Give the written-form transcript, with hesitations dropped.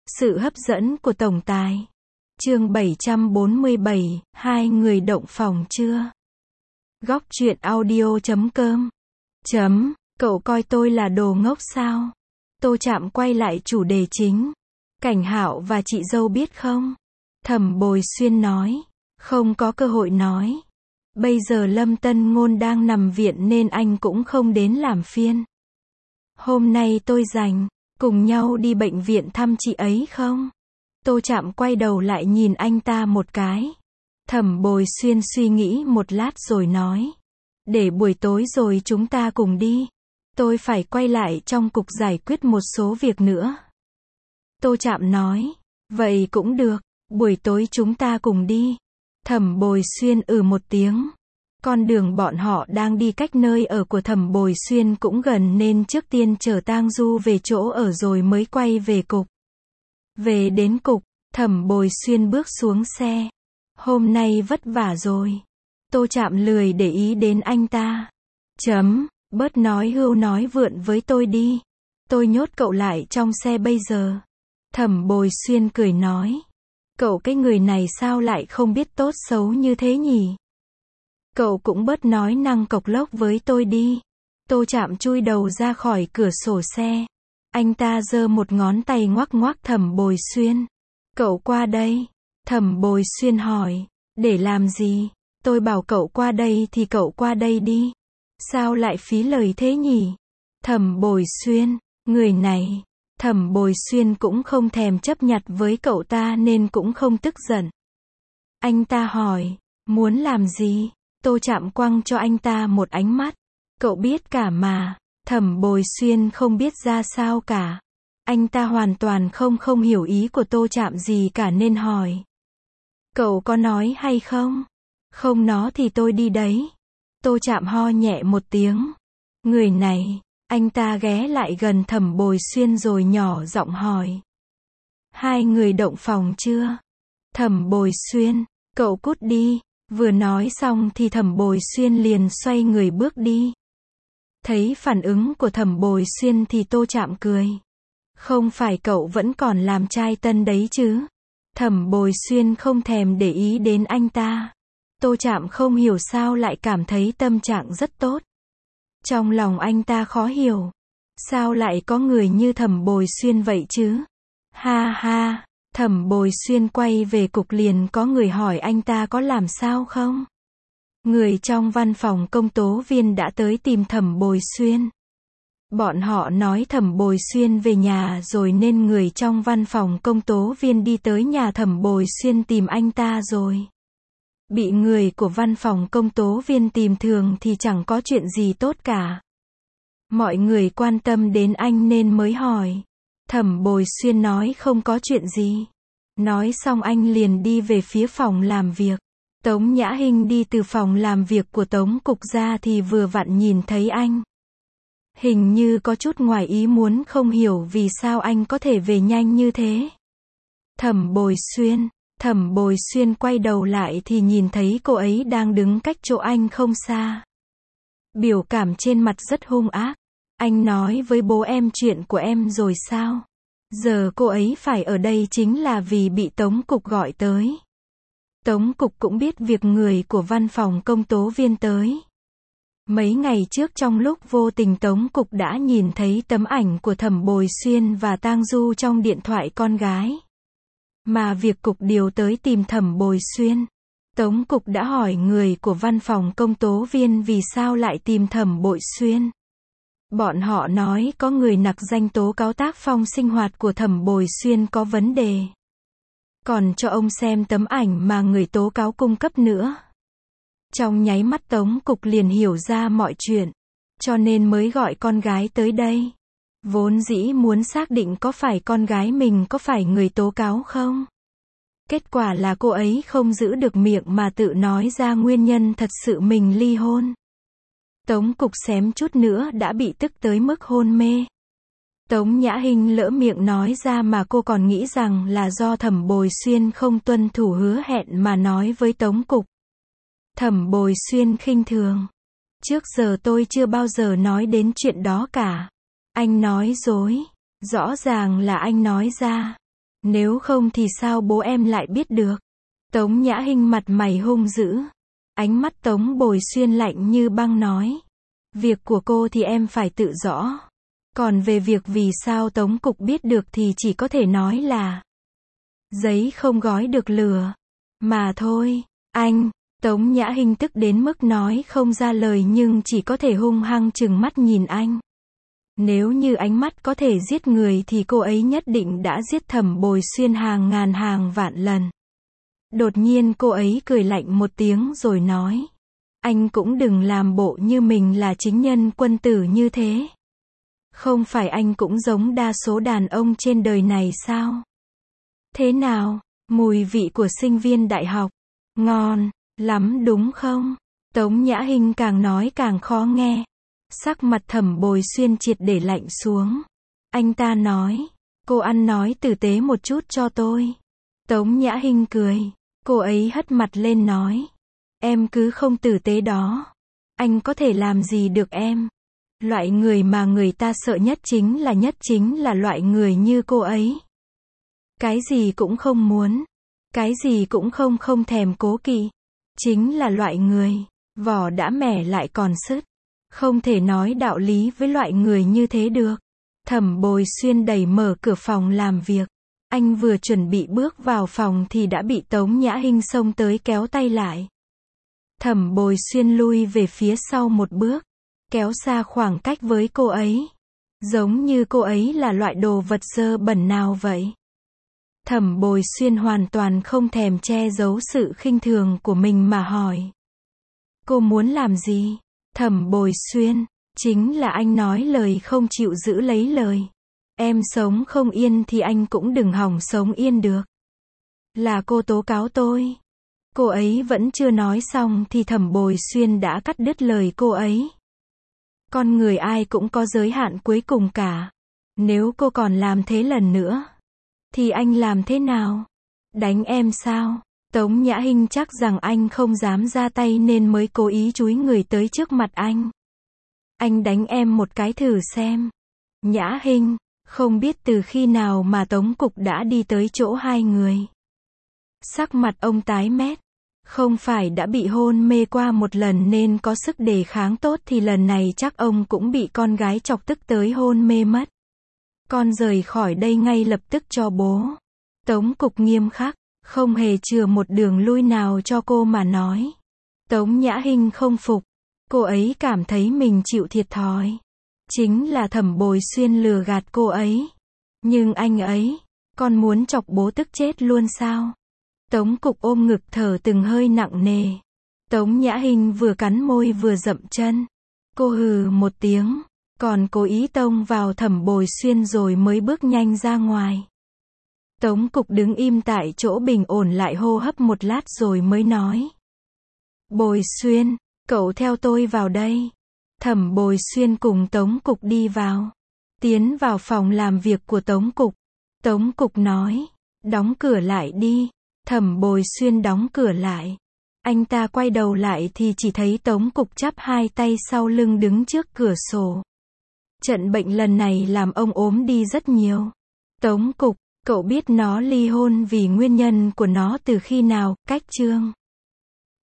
Sự hấp dẫn của tổng tài. Chương 747, hai người động phòng chưa? Góc truyện audio.com. Cậu coi tôi là đồ ngốc sao? Tô Trạm quay lại chủ đề chính. Cảnh Hạo và chị dâu biết không? Thẩm Bồi Xuyên nói. Không có cơ hội nói. Bây giờ Lâm Tân Ngôn đang nằm viện nên anh cũng không đến làm phiên. Hôm nay tôi rảnh, cùng nhau đi bệnh viện thăm chị ấy không? Tô Trạm quay đầu lại nhìn anh ta một cái. Thẩm Bồi Xuyên suy nghĩ một lát rồi nói. Để buổi tối rồi chúng ta cùng đi. Tôi phải quay lại trong cục giải quyết một số việc nữa. Tô Trạm nói. Vậy cũng được, buổi tối chúng ta cùng đi. Thẩm Bồi Xuyên một tiếng. Con đường bọn họ đang đi cách nơi ở của Thẩm Bồi Xuyên cũng gần nên trước tiên chở Tang Du về chỗ ở rồi mới quay về cục. Về đến cục, Thẩm Bồi Xuyên bước xuống xe. Hôm nay vất vả rồi. Tô Trạm lười để ý đến anh ta. Bớt nói hưu nói vượn với tôi đi. Tôi nhốt cậu lại trong xe bây giờ. Thẩm Bồi Xuyên cười nói. Cậu cái người này sao lại không biết tốt xấu như thế nhỉ? Cậu cũng bớt nói năng cộc lốc với tôi đi. Tô Trạm chui đầu ra khỏi cửa sổ xe. Anh ta giơ một ngón tay ngoắc ngoắc Thẩm Bồi Xuyên. Cậu qua đây. Thẩm Bồi Xuyên hỏi. Để làm gì? Tôi bảo cậu qua đây thì cậu qua đây đi. Sao lại phí lời thế nhỉ? Thẩm Bồi Xuyên, người này. Thẩm Bồi Xuyên cũng không thèm chấp nhặt với cậu ta nên cũng không tức giận. Anh ta hỏi. Muốn làm gì? Tô Trạm quăng cho anh ta một ánh mắt. Cậu biết cả mà. Thẩm Bồi Xuyên không biết ra sao cả. Anh ta hoàn toàn không hiểu ý của Tô Trạm gì cả nên hỏi. Cậu có nói hay không? Không nó thì tôi đi đấy. Tô Trạm ho nhẹ một tiếng. Người này, anh ta ghé lại gần Thẩm Bồi Xuyên rồi nhỏ giọng hỏi. Hai người động phòng chưa? Thẩm Bồi Xuyên, cậu cút đi. Vừa nói xong thì Thẩm Bồi Xuyên liền xoay người bước đi. Thấy phản ứng của Thẩm Bồi Xuyên thì Tô Trạm cười. Không phải cậu vẫn còn làm trai tân đấy chứ? Thẩm Bồi Xuyên không thèm để ý đến anh ta. Tô Trạm không hiểu sao lại cảm thấy tâm trạng rất tốt. Trong lòng anh ta khó hiểu. Sao lại có người như Thẩm Bồi Xuyên vậy chứ? Ha ha, Thẩm Bồi Xuyên quay về cục liền có người hỏi anh ta có làm sao không? Người trong văn phòng công tố viên đã tới tìm Thẩm Bồi Xuyên. Bọn họ nói Thẩm Bồi Xuyên về nhà rồi nên người trong văn phòng công tố viên đi tới nhà Thẩm Bồi Xuyên tìm anh ta rồi. Bị người của văn phòng công tố viên tìm thường thì chẳng có chuyện gì tốt cả. Mọi người quan tâm đến anh nên mới hỏi. Thẩm Bồi Xuyên nói không có chuyện gì. Nói xong anh liền đi về phía phòng làm việc. Tống Nhã Hinh đi từ phòng làm việc của Tống Cục ra thì vừa vặn nhìn thấy anh. Hình như có chút ngoài ý muốn không hiểu vì sao anh có thể về nhanh như thế. Thẩm Bồi Xuyên quay đầu lại thì nhìn thấy cô ấy đang đứng cách chỗ anh không xa. Biểu cảm trên mặt rất hung ác. Anh nói với bố em chuyện của em rồi sao? Giờ cô ấy phải ở đây chính là vì bị Tống Cục gọi tới. Tống Cục cũng biết việc người của văn phòng công tố viên tới. Mấy ngày trước trong lúc vô tình Tống Cục đã nhìn thấy tấm ảnh của Thẩm Bồi Xuyên và Tang Du trong điện thoại con gái. Mà việc cục điều tới tìm Thẩm Bồi Xuyên. Tống Cục đã hỏi người của văn phòng công tố viên vì sao lại tìm Thẩm Bồi Xuyên. Bọn họ nói có người nặc danh tố cáo tác phong sinh hoạt của Thẩm Bồi Xuyên có vấn đề. Còn cho ông xem tấm ảnh mà người tố cáo cung cấp nữa. Trong nháy mắt Tống Cục liền hiểu ra mọi chuyện. Cho nên mới gọi con gái tới đây. Vốn dĩ muốn xác định có phải con gái mình có phải người tố cáo không. Kết quả là cô ấy không giữ được miệng mà tự nói ra nguyên nhân thật sự mình ly hôn. Tống Cục xém chút nữa đã bị tức tới mức hôn mê. Tống Nhã Hinh lỡ miệng nói ra mà cô còn nghĩ rằng là do Thẩm Bồi Xuyên không tuân thủ hứa hẹn mà nói với Tống Cục. Thẩm Bồi Xuyên khinh thường. Trước giờ tôi chưa bao giờ nói đến chuyện đó cả. Anh nói dối. Rõ ràng là anh nói ra. Nếu không thì sao bố em lại biết được? Tống Nhã Hinh mặt mày hung dữ. Ánh mắt Tống Bồi Xuyên lạnh như băng nói. Việc của cô thì em phải tự rõ. Còn về việc vì sao Tống Cục biết được thì chỉ có thể nói là giấy không gói được lửa. Mà thôi, anh. Tống Nhã Hinh tức đến mức nói không ra lời nhưng chỉ có thể hung hăng trừng mắt nhìn anh. Nếu như ánh mắt có thể giết người thì cô ấy nhất định đã giết Thẩm Bồi Xuyên hàng ngàn hàng vạn lần. Đột nhiên cô ấy cười lạnh một tiếng rồi nói. Anh cũng đừng làm bộ như mình là chính nhân quân tử như thế. Không phải anh cũng giống đa số đàn ông trên đời này sao? Thế nào, mùi vị của sinh viên đại học? Ngon lắm đúng không? Tống Nhã Hinh càng nói càng khó nghe. Sắc mặt Thẩm Bồi Xuyên triệt để lạnh xuống. Anh ta nói, cô ăn nói tử tế một chút cho tôi. Tống Nhã Hinh cười. Cô ấy hất mặt lên nói. Em cứ không tử tế đó. Anh có thể làm gì được em? Loại người mà người ta sợ nhất chính là loại người như cô ấy. Cái gì cũng không muốn. Cái gì cũng không thèm cố kỵ. Chính là loại người, vỏ đã mẻ lại còn sứt. Không thể nói đạo lý với loại người như thế được. Thẩm Bồi Xuyên đẩy mở cửa phòng làm việc. Anh vừa chuẩn bị bước vào phòng thì đã bị Tống Nhã Hinh xông tới kéo tay lại. Thẩm Bồi Xuyên lui về phía sau một bước, kéo xa khoảng cách với cô ấy. Giống như cô ấy là loại đồ vật dơ bẩn nào vậy. Thẩm Bồi Xuyên hoàn toàn không thèm che giấu sự khinh thường của mình mà hỏi. Cô muốn làm gì? Thẩm Bồi Xuyên, chính là anh nói lời không chịu giữ lấy lời. Em sống không yên thì anh cũng đừng hòng sống yên được. Là cô tố cáo tôi. Cô ấy vẫn chưa nói xong thì Thẩm Bồi Xuyên đã cắt đứt lời cô ấy. Con người ai cũng có giới hạn cuối cùng cả. Nếu cô còn làm thế lần nữa, thì anh làm thế nào? Đánh em sao? Tống Nhã Hinh chắc rằng anh không dám ra tay nên mới cố ý chúi người tới trước mặt anh. Anh đánh em một cái thử xem. Nhã Hinh, không biết từ khi nào mà Tống Cục đã đi tới chỗ hai người. Sắc mặt ông tái mét. Không phải đã bị hôn mê qua một lần nên có sức đề kháng tốt thì lần này chắc ông cũng bị con gái chọc tức tới hôn mê mất. Con rời khỏi đây ngay lập tức cho bố. Tống Cục nghiêm khắc, không hề chừa một đường lui nào cho cô mà nói. Tống Nhã Hinh không phục. Cô ấy cảm thấy mình chịu thiệt thòi. Chính là Thẩm Bồi Xuyên lừa gạt cô ấy. Nhưng anh ấy, con muốn chọc bố tức chết luôn sao? Tống Cục ôm ngực thở từng hơi nặng nề. Tống Nhã Hinh vừa cắn môi vừa dậm chân. Cô hừ một tiếng, còn cố ý tông vào Thẩm Bồi Xuyên rồi mới bước nhanh ra ngoài. Tống Cục đứng im tại chỗ bình ổn lại hô hấp một lát rồi mới nói. Bồi Xuyên, cậu theo tôi vào đây. Thẩm Bồi Xuyên cùng Tống Cục đi vào. Tiến vào phòng làm việc của Tống Cục. Tống Cục nói, đóng cửa lại đi. Thẩm Bồi Xuyên đóng cửa lại. Anh ta quay đầu lại thì chỉ thấy Tống Cục chắp hai tay sau lưng đứng trước cửa sổ. Trận bệnh lần này làm ông ốm đi rất nhiều. Tống Cục, cậu biết nó ly hôn vì nguyên nhân của nó từ khi nào? Cách chương